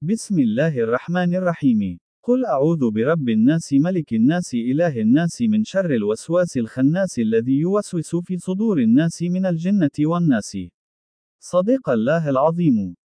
بسم الله الرحمن الرحيم. قل أعوذ برب الناس ملك الناس إله الناس من شر الوسواس الخناس الذي يوسوس في صدور الناس من الجنة والناس. صدق الله العظيم.